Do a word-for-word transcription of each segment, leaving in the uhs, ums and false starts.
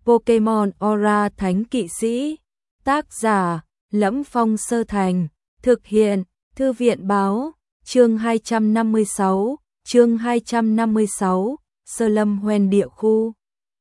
Pokemon Aura Thánh Kỵ Sĩ. Tác giả: Lẫm Phong Sơ Thành. Thực hiện: Thư viện báo. Chương hai trăm năm mươi sáu. Chương hai trăm năm mươi sáu. Sơ Lâm Hoen Địa Khu.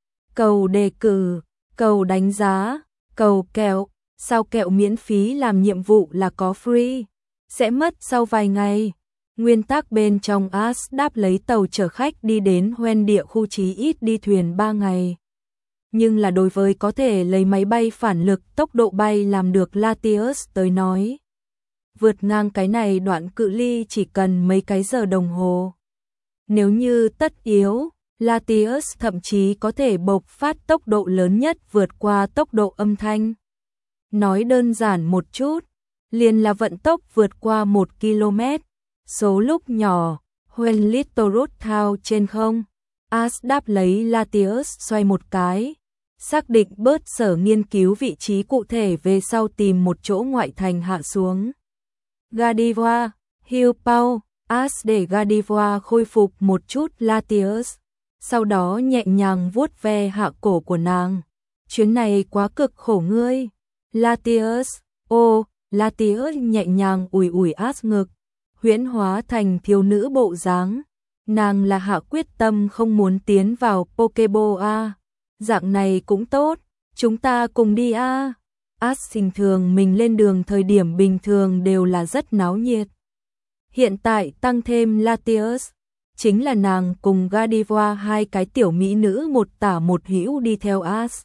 Cầu đề cử, cầu đánh giá, cầu kẹo. Sao kẹo miễn phí làm nhiệm vụ là có free, sẽ mất sau vài ngày. Nguyên tắc bên trong Ash đáp lấy tàu chở khách đi đến Hoen Địa Khu chí ít đi thuyền ba ngày. Nhưng là đối với có thể lấy máy bay phản lực tốc độ bay làm được Latius tới nói. Vượt ngang cái này đoạn cự ly chỉ cần mấy cái giờ đồng hồ. Nếu như tất yếu, Latius thậm chí có thể bộc phát tốc độ lớn nhất vượt qua tốc độ âm thanh. Nói đơn giản một chút, liền là vận tốc vượt qua một ki lô mét. Số lúc nhỏ, When Little Root Thao trên không, Ash đáp lấy Latius xoay một cái, xác định bớt sở nghiên cứu vị trí cụ thể về sau tìm một chỗ ngoại thành hạ xuống. Gardevoir, Hill Pau, Ash để Gardevoir khôi phục một chút Latius, sau đó nhẹ nhàng vuốt ve hạ cổ của nàng. Chuyến này quá cực khổ ngươi. Latius, ô, Latius nhẹ nhàng ủi ủi Ash ngực, huyễn hóa thành thiếu nữ bộ dáng. Nàng là hạ quyết tâm không muốn tiến vào Pokeball a. Dạng này cũng tốt, chúng ta cùng đi a. Ash bình thường mình lên đường thời điểm bình thường đều là rất náo nhiệt. Hiện tại tăng thêm Latius, chính là nàng cùng Gardevoir hai cái tiểu mỹ nữ một tả một hữu đi theo Ash.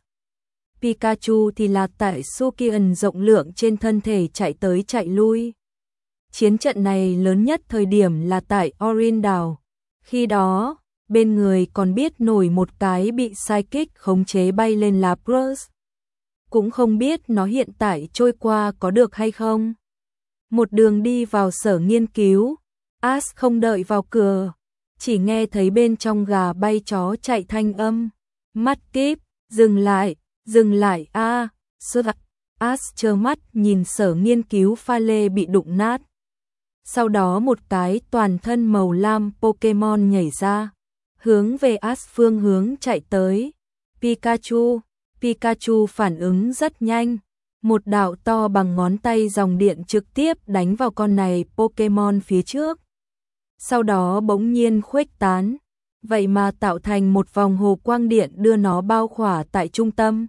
Pikachu thì là tại Sukian rộng lượng trên thân thể chạy tới chạy lui. Chiến trận này lớn nhất thời điểm là tại Orin đảo. Khi đó, bên người còn biết nổi một cái bị Psychic khống chế bay lên Lapras. Cũng không biết nó hiện tại trôi qua có được hay không. Một đường đi vào sở nghiên cứu, Ash không đợi vào cửa, chỉ nghe thấy bên trong gà bay chó chạy thanh âm. Mắt kíp, dừng lại, dừng lại a. À. Ash trơ mắt nhìn sở nghiên cứu pha lê bị đụng nát. Sau đó một cái toàn thân màu lam Pokemon nhảy ra, hướng về Ash phương hướng chạy tới. Pikachu, Pikachu phản ứng rất nhanh, một đạo to bằng ngón tay dòng điện trực tiếp đánh vào con này Pokemon phía trước. Sau đó bỗng nhiên khuếch tán, vậy mà tạo thành một vòng hồ quang điện đưa nó bao khỏa tại trung tâm.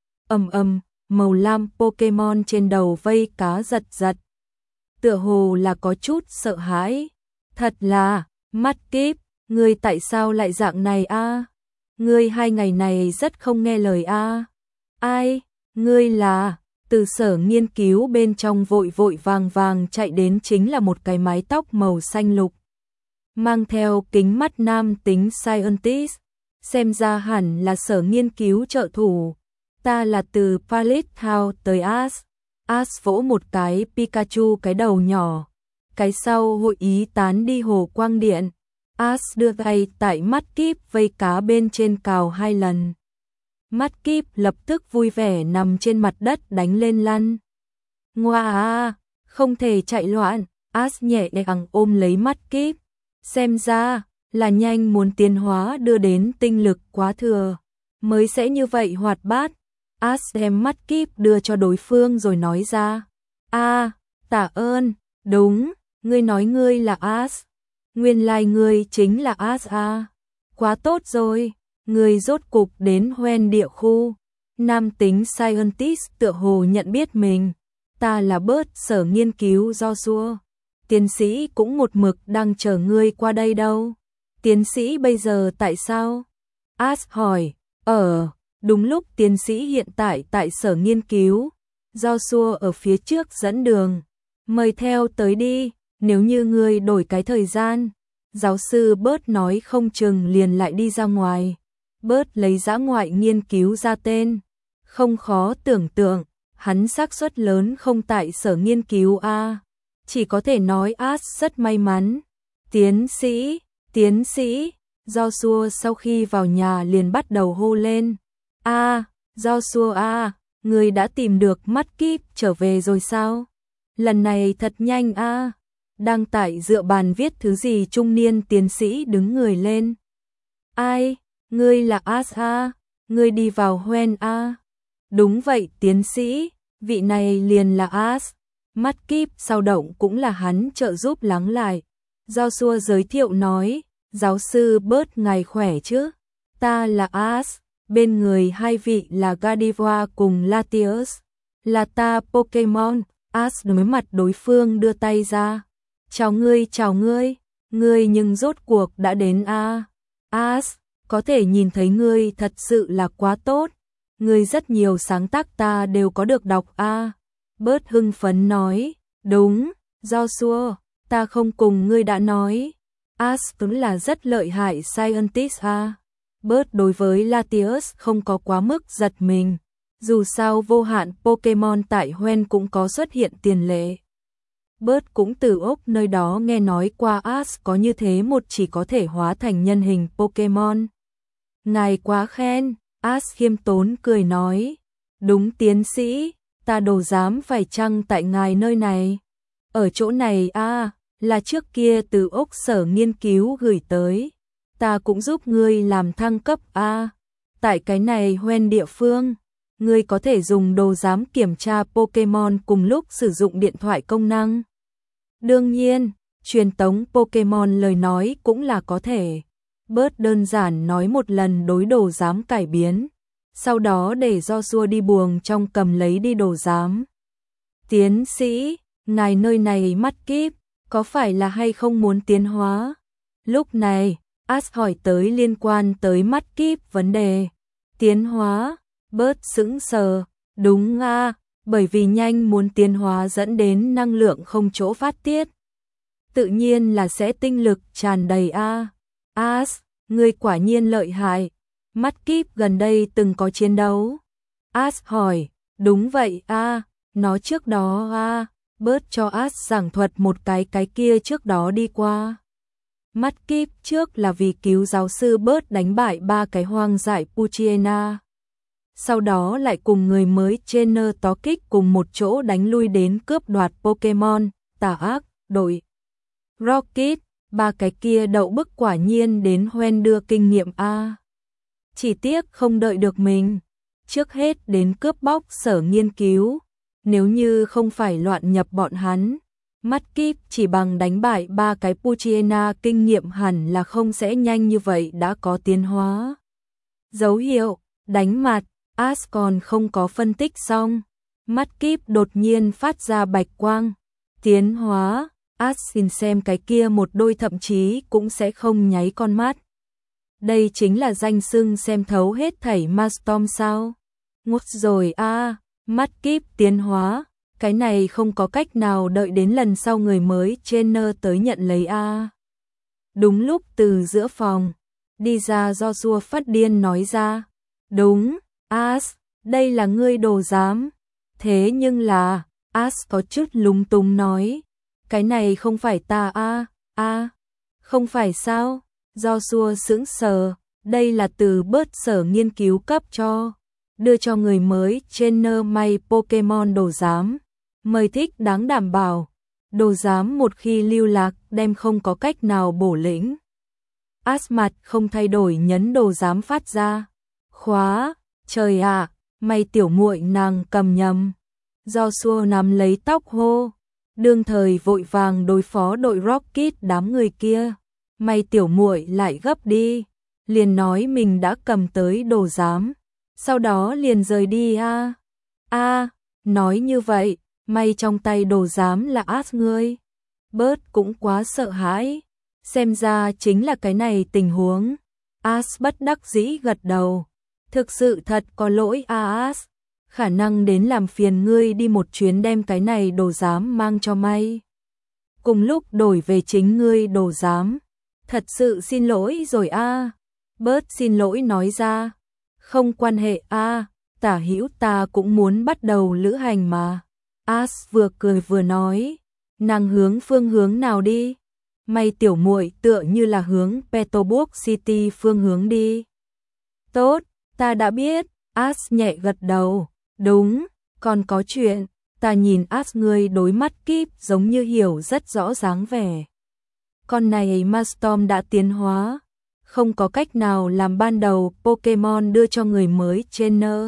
Ầm ầm, màu lam Pokemon trên đầu vây cá giật giật. Tựa hồ là có chút sợ hãi. Thật là, mắt kíp, ngươi tại sao lại dạng này a? À? Ngươi hai ngày này rất không nghe lời a. À? Ai, ngươi là, từ sở nghiên cứu bên trong vội vội vàng vàng chạy đến chính là một cái mái tóc màu xanh lục. Mang theo kính mắt nam tính scientist, xem ra hẳn là sở nghiên cứu trợ thủ. Ta là từ Pallet House tới Ash. Ash vỗ một cái Pikachu cái đầu nhỏ. Cái sau hội ý tán đi hồ quang điện. Ash đưa tay tại mắt kíp vây cá bên trên cào hai lần. Mắt kíp lập tức vui vẻ nằm trên mặt đất đánh lên lăn. Ngoa à, không thể chạy loạn. Ash nhẹ nhàng ôm lấy mắt kíp. Xem ra là nhanh muốn tiến hóa đưa đến tinh lực quá thừa, mới sẽ như vậy hoạt bát. Ash đem mắt kíp đưa cho đối phương rồi nói ra. A, à, tạ ơn, đúng, ngươi nói ngươi là Ash. Nguyên lai like ngươi chính là Ash a. Quá tốt rồi, ngươi rốt cục đến Hoen Địa Khu. Nam tính scientist tựa hồ nhận biết mình. Ta là Bert sở nghiên cứu Joshua. Tiến sĩ cũng một mực đang chờ ngươi qua đây đâu. Tiến sĩ bây giờ tại sao? Ash hỏi. Ờ, đúng lúc tiến sĩ hiện tại tại sở nghiên cứu. Joshua ở phía trước dẫn đường. Mời theo tới đi, nếu như ngươi đổi cái thời gian. Giáo sư Bert nói không chừng liền lại đi ra ngoài. Bert lấy dã ngoại nghiên cứu ra tên. Không khó tưởng tượng, hắn xác suất lớn không tại sở nghiên cứu a. Chỉ có thể nói Ash rất may mắn. Tiến sĩ, tiến sĩ, Joshua sau khi vào nhà liền bắt đầu hô lên. A, à, Joshua a, à, người đã tìm được mắt kíp trở về rồi sao? Lần này thật nhanh a. À. Đang tại dựa bàn viết thứ gì trung niên tiến sĩ đứng người lên. Ai, ngươi là Ash a? Ngươi đi vào Hoenn a? Đúng vậy tiến sĩ, vị này liền là As. Mắt kíp sao động cũng là hắn trợ giúp lắng lại. Joshua giới thiệu nói, giáo sư Bớt ngài khỏe chứ? Ta là As, bên người hai vị là Gardevoir cùng Latios. Là ta Pokemon. As đối mặt đối phương đưa tay ra. Chào ngươi, chào ngươi, ngươi nhưng rốt cuộc đã đến a. As, có thể nhìn thấy ngươi thật sự là quá tốt. Ngươi rất nhiều sáng tác ta đều có được đọc a. Bớt hưng phấn nói, đúng, Joshua, ta không cùng ngươi đã nói. As đúng là rất lợi hại scientist a. Bớt đối với Latios không có quá mức giật mình. Dù sao vô hạn Pokemon tại Hoenn cũng có xuất hiện tiền lệ. Bớt cũng từ ốc nơi đó nghe nói qua As có như thế một chỉ có thể hóa thành nhân hình Pokemon. Ngài quá khen, As khiêm tốn cười nói. Đúng tiến sĩ, ta đồ dám phải chăng tại ngài nơi này. Ở chỗ này a à, là trước kia từ ốc sở nghiên cứu gửi tới. Ta cũng giúp ngươi làm thăng cấp a à. Tại cái này Hoenn địa phương. Ngươi có thể dùng đồ giám kiểm tra Pokemon cùng lúc sử dụng điện thoại công năng. Đương nhiên, truyền tống Pokemon lời nói cũng là có thể. Bớt đơn giản nói một lần đối đồ giám cải biến. Sau đó để Joshua đi buồng trong cầm lấy đi đồ giám. Tiến sĩ, ngài nơi này mắt kíp, có phải là hay không muốn tiến hóa? Lúc này, As hỏi tới liên quan tới mắt kíp vấn đề. Tiến hóa? Bớt sững sờ, đúng a, bởi vì nhanh muốn tiến hóa dẫn đến năng lượng không chỗ phát tiết. Tự nhiên là sẽ tinh lực tràn đầy a. As, ngươi quả nhiên lợi hại. Mắt kíp gần đây từng có chiến đấu. As hỏi, đúng vậy a, nó trước đó a. Bớt cho As giảng thuật một cái cái kia trước đó đi qua. Mắt kíp trước là vì cứu giáo sư Bớt đánh bại ba cái hoang dại Poochyena. Sau đó lại cùng người mới Trainer Tokic cùng một chỗ đánh lui đến cướp đoạt Pokemon, tà ác, đội Rocket, ba cái kia đậu bức quả nhiên đến Hoenn đưa kinh nghiệm a. Chỉ tiếc không đợi được mình, trước hết đến cướp bóc sở nghiên cứu, nếu như không phải loạn nhập bọn hắn, mắt kíp chỉ bằng đánh bại ba cái Poochyena kinh nghiệm hẳn là không sẽ nhanh như vậy đã có tiến hóa. Dấu hiệu, đánh mặt. As còn không có phân tích xong, mắt kíp đột nhiên phát ra bạch quang. Tiến hóa, As xin xem cái kia một đôi thậm chí cũng sẽ không nháy con mắt. Đây chính là danh xưng xem thấu hết thảy Mastom sao? Ngốc rồi a, à, mắt kíp tiến hóa, cái này không có cách nào đợi đến lần sau người mới trainer tới nhận lấy a. À. Đúng lúc từ giữa phòng, đi ra Joshua phát điên nói ra, đúng. As, đây là ngươi đồ giám. Thế nhưng là, As có chút lúng túng nói, cái này không phải ta a, a, không phải sao? Joshua sững sờ, đây là từ Bớt sở nghiên cứu cấp cho, đưa cho người mới trainer may Pokemon đồ giám. Mời thích đáng đảm bảo, đồ giám một khi lưu lạc đem không có cách nào bổ lĩnh. As mặt không thay đổi nhấn đồ giám phát ra. Khóa. Trời ạ, à, mày tiểu muội nàng cầm nhầm. Joshua nắm lấy tóc hô, đương thời vội vàng đối phó đội Rocket đám người kia. Mày tiểu muội lại gấp đi, liền nói mình đã cầm tới đồ giám, sau đó liền rời đi a. A, nói như vậy, mày trong tay đồ giám là As ngươi. Bớt cũng quá sợ hãi, xem ra chính là cái này tình huống. As bất đắc dĩ gật đầu. Thực sự thật có lỗi As, khả năng đến làm phiền ngươi đi một chuyến đem cái này đồ giám mang cho may. Cùng lúc đổi về chính ngươi đồ giám. Thật sự xin lỗi rồi a. Bớt xin lỗi nói ra. Không quan hệ a, tả hữu ta cũng muốn bắt đầu lữ hành mà. As vừa cười vừa nói, nàng hướng phương hướng nào đi? May tiểu muội tựa như là hướng Petalburg City phương hướng đi. Tốt. Ta đã biết, As nhẹ gật đầu, đúng, còn có chuyện, ta nhìn As ngươi đối mắt kíp giống như hiểu rất rõ dáng vẻ. Con này Mastom đã tiến hóa, không có cách nào làm ban đầu Pokemon đưa cho người mới trainer.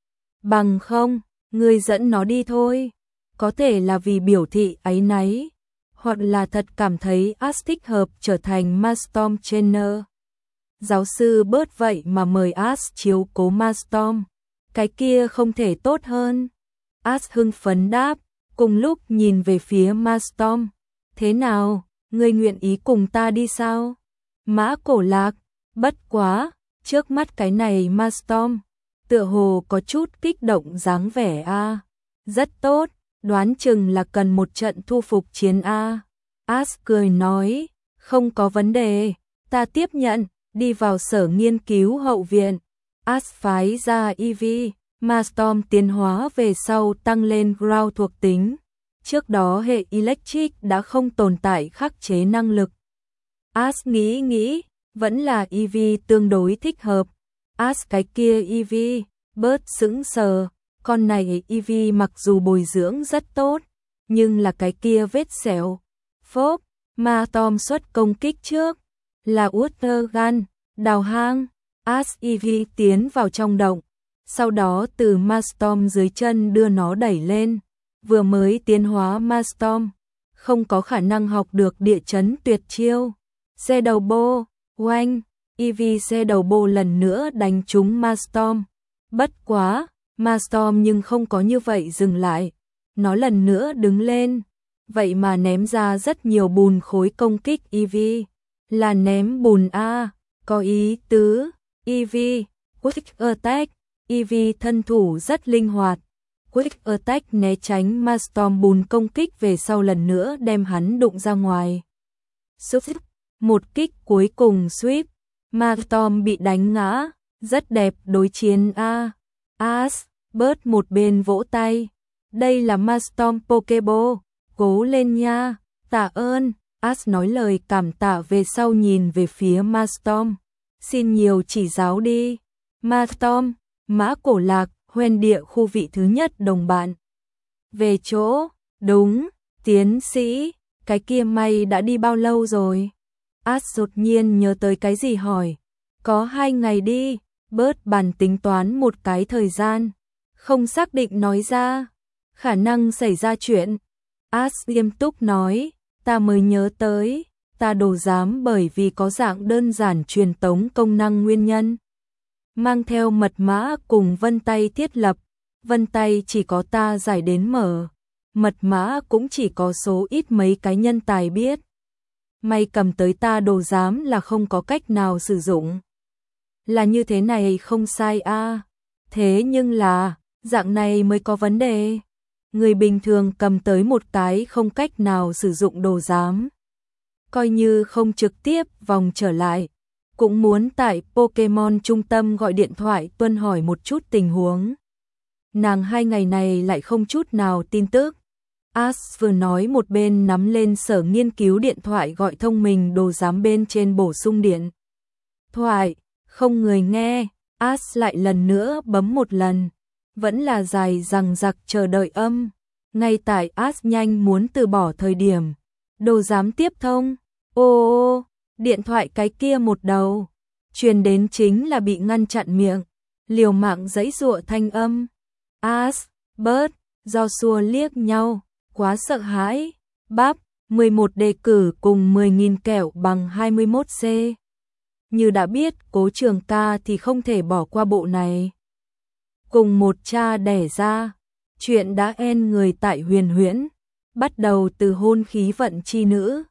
Bằng không, ngươi dẫn nó đi thôi. Có thể là vì biểu thị áy náy, hoặc là thật cảm thấy Ash thích hợp trở thành Maelstrom trainer. Giáo sư bớt vậy mà mời Ash chiếu cố Maelstrom, cái kia không thể tốt hơn. Ash hưng phấn đáp, cùng lúc nhìn về phía Maelstrom. Thế nào, ngươi nguyện ý cùng ta đi sao? Mã Cổ Lạc, bất quá, trước mắt cái này Maelstrom, tựa hồ có chút kích động dáng vẻ a. Rất tốt, đoán chừng là cần một trận thu phục chiến a. Ash cười nói, không có vấn đề, ta tiếp nhận, đi vào sở nghiên cứu hậu viện. Ash phái ra Eevee, Maelstrom tiến hóa về sau tăng lên ground thuộc tính. Trước đó hệ Electric đã không tồn tại khắc chế năng lực. Ash nghĩ nghĩ, vẫn là Eevee tương đối thích hợp. Ash cái kia Eevee, bớt sững sờ, con này Eevee mặc dù bồi dưỡng rất tốt, nhưng là cái kia vết sẹo. Phốp, Maelstrom xuất công kích trước, là Water Gun, đào hang. Ash Eevee tiến vào trong động, sau đó từ Maelstrom dưới chân đưa nó đẩy lên. Vừa mới tiến hóa Maelstrom, không có khả năng học được địa chấn tuyệt chiêu. Xe đầu bô, oanh, Eevee xe đầu bô lần nữa đánh trúng Maelstrom. Bất quá, Maelstrom nhưng không có như vậy dừng lại. Nó lần nữa đứng lên, vậy mà ném ra rất nhiều bùn khối công kích Eevee. Là ném bùn a, có ý tứ. Eevee, Quick Attack, Eevee thân thủ rất linh hoạt. Quick Attack né tránh Maelstrom bùn công kích về sau lần nữa đem hắn đụng ra ngoài. Sweep, một kích cuối cùng sweep, Maelstrom bị đánh ngã, rất đẹp đối chiến a. Ash, bớt một bên vỗ tay. Đây là Maelstrom Pokeball, cố lên nha, tạ ơn. Ash nói lời cảm tạ về sau nhìn về phía Maelstrom. Xin nhiều chỉ giáo đi. Maelstrom, Mã Cổ Lạc, hoen địa khu vị thứ nhất đồng bạn. Về chỗ, đúng, tiến sĩ, cái kia mày đã đi bao lâu rồi? Ash đột nhiên nhớ tới cái gì hỏi. Có hai ngày đi, bớt bàn tính toán một cái thời gian. Không xác định nói ra, khả năng xảy ra chuyện. Ash nghiêm túc nói, ta mới nhớ tới, ta đồ giám bởi vì có dạng đơn giản truyền tống công năng nguyên nhân. Mang theo mật mã cùng vân tay thiết lập, vân tay chỉ có ta giải đến mở, mật mã cũng chỉ có số ít mấy cái nhân tài biết. Mày cầm tới ta đồ giám là không có cách nào sử dụng. Là như thế này không sai a, à. Thế nhưng là, dạng này mới có vấn đề. Người bình thường cầm tới một cái không cách nào sử dụng đồ giám. Coi như không trực tiếp vòng trở lại. Cũng muốn tại Pokemon trung tâm gọi điện thoại tuân hỏi một chút tình huống. Nàng hai ngày này lại không chút nào tin tức. Ash vừa nói một bên nắm lên sở nghiên cứu điện thoại gọi thông minh đồ giám bên trên bổ sung điện thoại, không người nghe. Ash lại lần nữa bấm một lần, vẫn là dài dằng dặc chờ đợi âm. Ngay tại Ash nhanh muốn từ bỏ thời điểm, đồ giám tiếp thông. Ô ô, điện thoại cái kia một đầu, truyền đến chính là bị ngăn chặn miệng, liều mạng giãy giụa thanh âm. Ash, Bert, Joshua liếc nhau, quá sợ hãi. Bắp, mười một đề cử cùng mười nghìn kẹo bằng hai mươi mốt C. Như đã biết Cố Trường Ca thì không thể bỏ qua bộ này. Cùng một cha đẻ ra, chuyện đã en người tại Huyền Huyễn, bắt đầu từ hôn khí vận chi nữ.